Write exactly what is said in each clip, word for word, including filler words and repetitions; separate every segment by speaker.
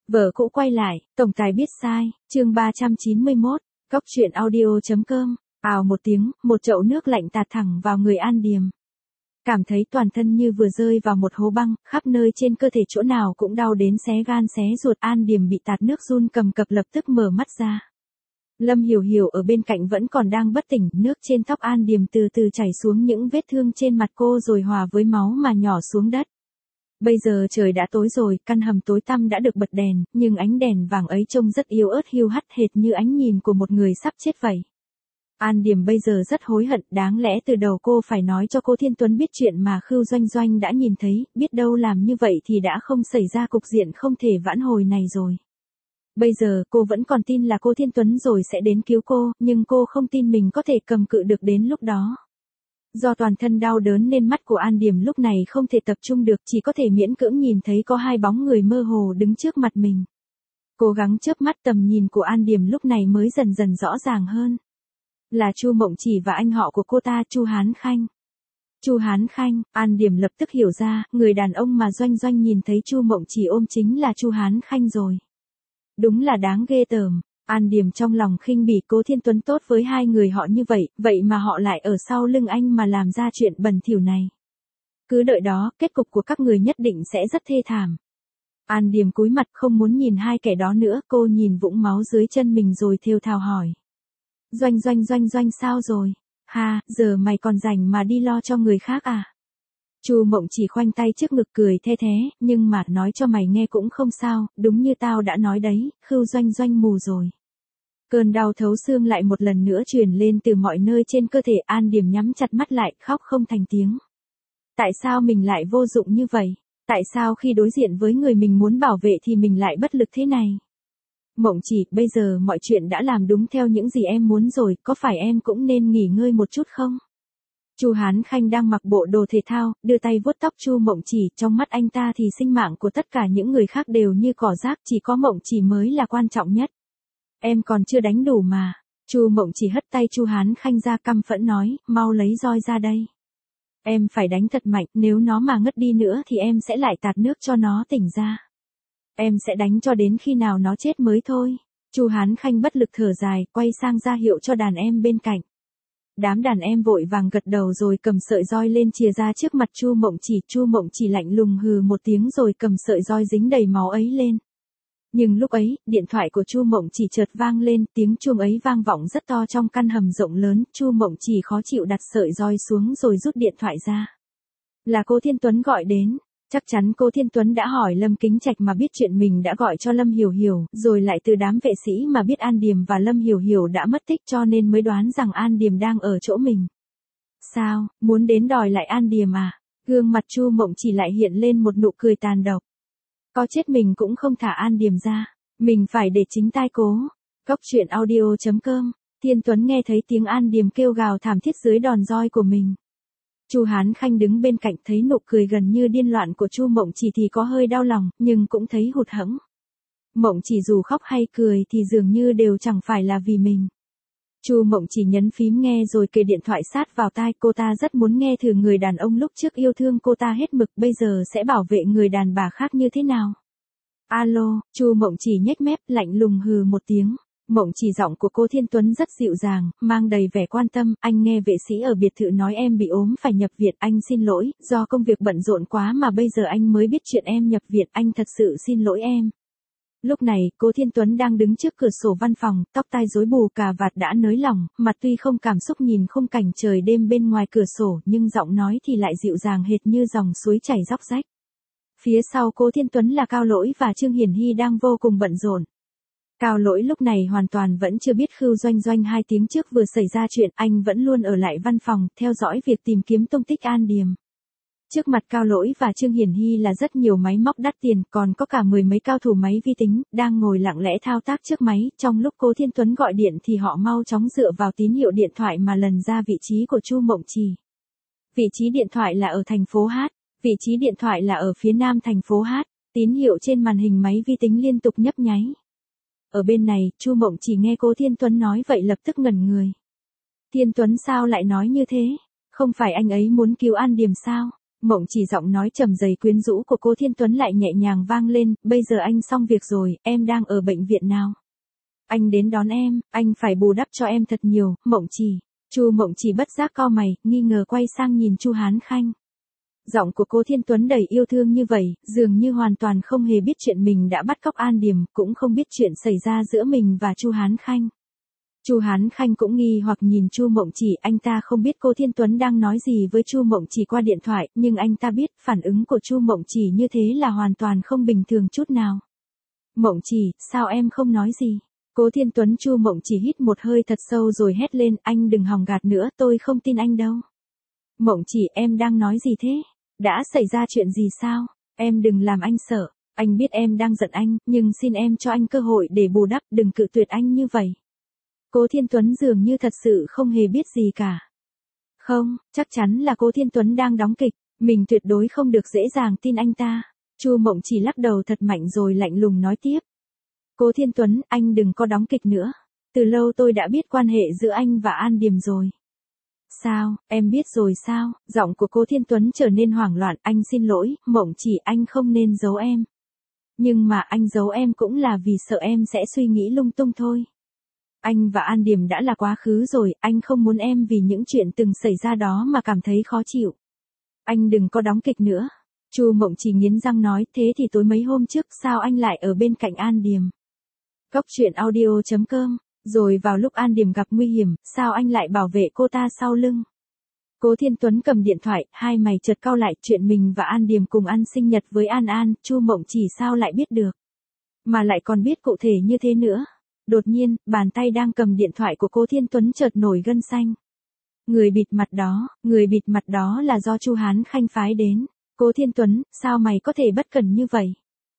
Speaker 1: Vợ cũ quay lại, tổng tài biết sai, chương ba trăm chín mươi mốt, cốc truyện audio.com, ào một tiếng, một chậu nước lạnh tạt thẳng vào người An Điềm. Cảm thấy toàn thân như vừa rơi vào một hố băng, khắp nơi trên cơ thể chỗ nào cũng đau đến xé gan xé ruột. An Điềm bị tạt nước run cầm cập lập tức mở mắt ra. Lâm Hiểu Hiểu ở bên cạnh vẫn còn đang bất tỉnh, nước trên tóc An Điềm từ từ chảy xuống những vết thương trên mặt cô rồi hòa với máu mà nhỏ xuống đất. Bây giờ trời đã tối rồi, căn hầm tối tăm đã được bật đèn, nhưng ánh đèn vàng ấy trông rất yếu ớt hiu hắt hệt như ánh nhìn của một người sắp chết vậy. An Điềm bây giờ rất hối hận, đáng lẽ từ đầu cô phải nói cho Cố Thiên Tuấn biết chuyện mà Khưu Doanh Doanh đã nhìn thấy, biết đâu làm như vậy thì đã không xảy ra cục diện không thể vãn hồi này rồi. Bây giờ cô vẫn còn tin là Cố Thiên Tuấn rồi sẽ đến cứu cô, nhưng cô không tin mình có thể cầm cự được đến lúc đó. Do toàn thân đau đớn nên mắt của An Điềm lúc này không thể tập trung được, chỉ có thể miễn cưỡng nhìn thấy có hai bóng người mơ hồ đứng trước mặt mình. Cố gắng chớp mắt, tầm nhìn của An Điềm lúc này mới dần dần rõ ràng hơn. Là Chu Mộng Chỉ và anh họ của cô ta, Chu Hán Khanh. Chu Hán Khanh, An Điềm lập tức hiểu ra, người đàn ông mà Doanh Doanh nhìn thấy Chu Mộng Chỉ ôm chính là Chu Hán Khanh rồi. Đúng là đáng ghê tởm. An Điềm trong lòng khinh bỉ Cố Thiên Tuấn tốt với hai người họ như vậy, vậy mà họ lại ở sau lưng anh mà làm ra chuyện bẩn thỉu này. Cứ đợi đó, kết cục của các người nhất định sẽ rất thê thảm. An Điềm cúi mặt không muốn nhìn hai kẻ đó nữa, cô nhìn vũng máu dưới chân mình rồi thều thào hỏi. Doanh Doanh Doanh Doanh sao rồi? Ha, giờ mày còn rảnh mà đi lo cho người khác à? Chu Mộng Chỉ khoanh tay trước ngực cười the thế, nhưng mà nói cho mày nghe cũng không sao, đúng như tao đã nói đấy, Khưu Doanh Doanh mù rồi. Cơn đau thấu xương lại một lần nữa truyền lên từ mọi nơi trên cơ thể. An Điềm nhắm chặt mắt lại, khóc không thành tiếng. Tại sao mình lại vô dụng như vậy? Tại sao khi đối diện với người mình muốn bảo vệ thì mình lại bất lực thế này? Mộng Chỉ, bây giờ mọi chuyện đã làm đúng theo những gì em muốn rồi, có phải em cũng nên nghỉ ngơi một chút không? Chu Hán Khanh đang mặc bộ đồ thể thao, đưa tay vuốt tóc Chu Mộng Chỉ, trong mắt anh ta thì sinh mạng của tất cả những người khác đều như cỏ rác, chỉ có Mộng Chỉ mới là quan trọng nhất. Em còn chưa đánh đủ mà. Chu Mộng Chỉ hất tay Chu Hán Khanh ra, căm phẫn nói, mau lấy roi ra đây. Em phải đánh thật mạnh, nếu nó mà ngất đi nữa thì em sẽ lại tạt nước cho nó tỉnh ra. Em sẽ đánh cho đến khi nào nó chết mới thôi. Chu Hán Khanh bất lực thở dài, quay sang ra hiệu cho đàn em bên cạnh. Đám đàn em vội vàng gật đầu rồi cầm sợi roi lên chìa ra trước mặt Chu Mộng Chỉ. Chu Mộng Chỉ lạnh lùng hừ một tiếng rồi cầm sợi roi dính đầy máu ấy lên. Nhưng lúc ấy, điện thoại của Chu Mộng Chỉ chợt vang lên, tiếng chuông ấy vang vọng rất to trong căn hầm rộng lớn. Chu Mộng Chỉ khó chịu đặt sợi roi xuống rồi rút điện thoại ra. Là Cố Thiên Tuấn gọi đến. Chắc chắn Cố Thiên Tuấn đã hỏi Lâm Kính Trạch mà biết chuyện mình đã gọi cho Lâm Hiểu Hiểu, rồi lại từ đám vệ sĩ mà biết An Điềm và Lâm Hiểu Hiểu đã mất tích, cho nên mới đoán rằng An Điềm đang ở chỗ mình. Sao, muốn đến đòi lại An Điềm à? Gương mặt Chu Mộng Chỉ lại hiện lên một nụ cười tàn độc. Có chết mình cũng không thả An Điềm ra, mình phải để chính tai Cố. Cốc truyện audio.com, Thiên Tuấn nghe thấy tiếng An Điềm kêu gào thảm thiết dưới đòn roi của mình. Chu Hán Khanh đứng bên cạnh thấy nụ cười gần như điên loạn của Chu Mộng Chỉ thì có hơi đau lòng, nhưng cũng thấy hụt hẫng. Mộng Chỉ dù khóc hay cười thì dường như đều chẳng phải là vì mình. Chu Mộng Chỉ nhấn phím nghe rồi kề điện thoại sát vào tai, cô ta rất muốn nghe thử người đàn ông lúc trước yêu thương cô ta hết mực bây giờ sẽ bảo vệ người đàn bà khác như thế nào. Alo, Chu Mộng Chỉ nhếch mép lạnh lùng hừ một tiếng. Mộng Chỉ, giọng của Cố Thiên Tuấn rất dịu dàng, mang đầy vẻ quan tâm, anh nghe vệ sĩ ở biệt thự nói em bị ốm phải nhập viện, anh xin lỗi, do công việc bận rộn quá mà bây giờ anh mới biết chuyện em nhập viện, anh thật sự xin lỗi em. Lúc này, Cố Thiên Tuấn đang đứng trước cửa sổ văn phòng, tóc tai rối bù cà vạt đã nới lỏng, mặt tuy không cảm xúc nhìn khung cảnh trời đêm bên ngoài cửa sổ, nhưng giọng nói thì lại dịu dàng hệt như dòng suối chảy róc rách. Phía sau Cố Thiên Tuấn là Cao Lỗi và Trương Hiển Hy đang vô cùng bận rộn. Cao Lỗi lúc này hoàn toàn vẫn chưa biết Khưu Doanh Doanh hai tiếng trước vừa xảy ra chuyện, anh vẫn luôn ở lại văn phòng, theo dõi việc tìm kiếm tung tích An Điềm. Trước mặt Cao Lỗi và Trương Hiển Hy là rất nhiều máy móc đắt tiền, còn có cả mười mấy cao thủ máy vi tính, đang ngồi lặng lẽ thao tác trước máy, trong lúc Cố Thiên Tuấn gọi điện thì họ mau chóng dựa vào tín hiệu điện thoại mà lần ra vị trí của Chu Mộng Chỉ. Vị trí điện thoại là ở thành phố Hát, vị trí điện thoại là ở phía nam thành phố Hát, tín hiệu trên màn hình máy vi tính liên tục nhấp nháy. Ở bên này, Chu Mộng Chỉ nghe Cố Thiên Tuấn nói vậy lập tức ngẩn người. Thiên Tuấn sao lại nói như thế? Không phải anh ấy muốn cứu An Điềm sao? Mộng Chỉ giọng nói trầm dày quyến rũ của Cố Thiên Tuấn lại nhẹ nhàng vang lên, bây giờ anh xong việc rồi, em đang ở bệnh viện nào? Anh đến đón em, anh phải bù đắp cho em thật nhiều, Mộng Chỉ. Chu Mộng Chỉ bất giác cau mày, nghi ngờ quay sang nhìn Chu Hán Khanh. Giọng của Cố Thiên Tuấn đầy yêu thương như vậy, dường như hoàn toàn không hề biết chuyện mình đã bắt cóc An Điềm, cũng không biết chuyện xảy ra giữa mình và Chu Hán Khanh. Chu Hán Khanh cũng nghi hoặc nhìn Chu Mộng Chỉ, anh ta không biết Cố Thiên Tuấn đang nói gì với Chu Mộng Chỉ qua điện thoại, nhưng anh ta biết phản ứng của Chu Mộng Chỉ như thế là hoàn toàn không bình thường chút nào. Mộng Chỉ, sao em không nói gì? Cố Thiên Tuấn Chu Mộng Chỉ hít một hơi thật sâu rồi hét lên, anh đừng hòng gạt nữa, tôi không tin anh đâu. Mộng Chỉ, em đang nói gì thế? Đã xảy ra chuyện gì sao? Em đừng làm anh sợ, anh biết em đang giận anh, nhưng xin em cho anh cơ hội để bù đắp, đừng cự tuyệt anh như vậy. Cố Thiên Tuấn dường như thật sự không hề biết gì cả. Không, chắc chắn là Cố Thiên Tuấn đang đóng kịch, mình tuyệt đối không được dễ dàng tin anh ta. Chu Mộng Chỉ lắc đầu thật mạnh rồi lạnh lùng nói tiếp. Cố Thiên Tuấn, anh đừng có đóng kịch nữa. Từ lâu tôi đã biết quan hệ giữa anh và An Điềm rồi. Sao, em biết rồi sao? Giọng của Cố Thiên Tuấn trở nên hoảng loạn, anh xin lỗi, Mộng Chỉ, anh không nên giấu em. Nhưng mà anh giấu em cũng là vì sợ em sẽ suy nghĩ lung tung thôi. Anh và An Điềm đã là quá khứ rồi, anh không muốn em vì những chuyện từng xảy ra đó mà cảm thấy khó chịu. Anh đừng có đóng kịch nữa. Chu Mộng Chỉ nghiến răng nói, thế thì tối mấy hôm trước sao anh lại ở bên cạnh An Điềm? Cốc truyện audio chấm com, rồi vào lúc An Điềm gặp nguy hiểm, sao anh lại bảo vệ cô ta sau lưng? Cố Thiên Tuấn cầm điện thoại, hai mày chợt cau lại, chuyện mình và An Điềm cùng ăn sinh nhật với An An, Chu Mộng Chỉ sao lại biết được? Mà lại còn biết cụ thể như thế nữa. Đột nhiên, bàn tay đang cầm điện thoại của Cố Thiên Tuấn chợt nổi gân xanh. Người bịt mặt đó, người bịt mặt đó là do Chu Hán Khanh phái đến. Cố Thiên Tuấn, sao mày có thể bất cẩn như vậy?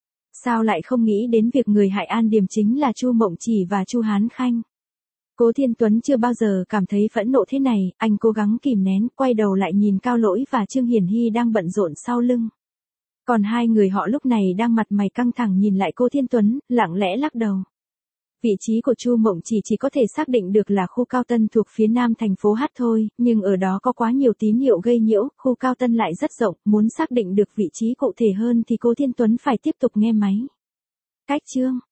Speaker 1: Sao lại không nghĩ đến việc người hại An Điềm chính là Chu Mộng Chỉ và Chu Hán Khanh? Cố Thiên Tuấn chưa bao giờ cảm thấy phẫn nộ thế này, anh cố gắng kìm nén, quay đầu lại nhìn Cao Lỗi và Trương Hiển Hy đang bận rộn sau lưng. Còn hai người họ lúc này đang mặt mày căng thẳng nhìn lại Cố Thiên Tuấn, lặng lẽ lắc đầu. Vị trí của Chu Mộng Chỉ chỉ có thể xác định được là khu Cao Tân thuộc phía nam thành phố H thôi, nhưng ở đó có quá nhiều tín hiệu gây nhiễu, khu Cao Tân lại rất rộng, muốn xác định được vị trí cụ thể hơn thì Cố Thiên Tuấn phải tiếp tục nghe máy. Cách chương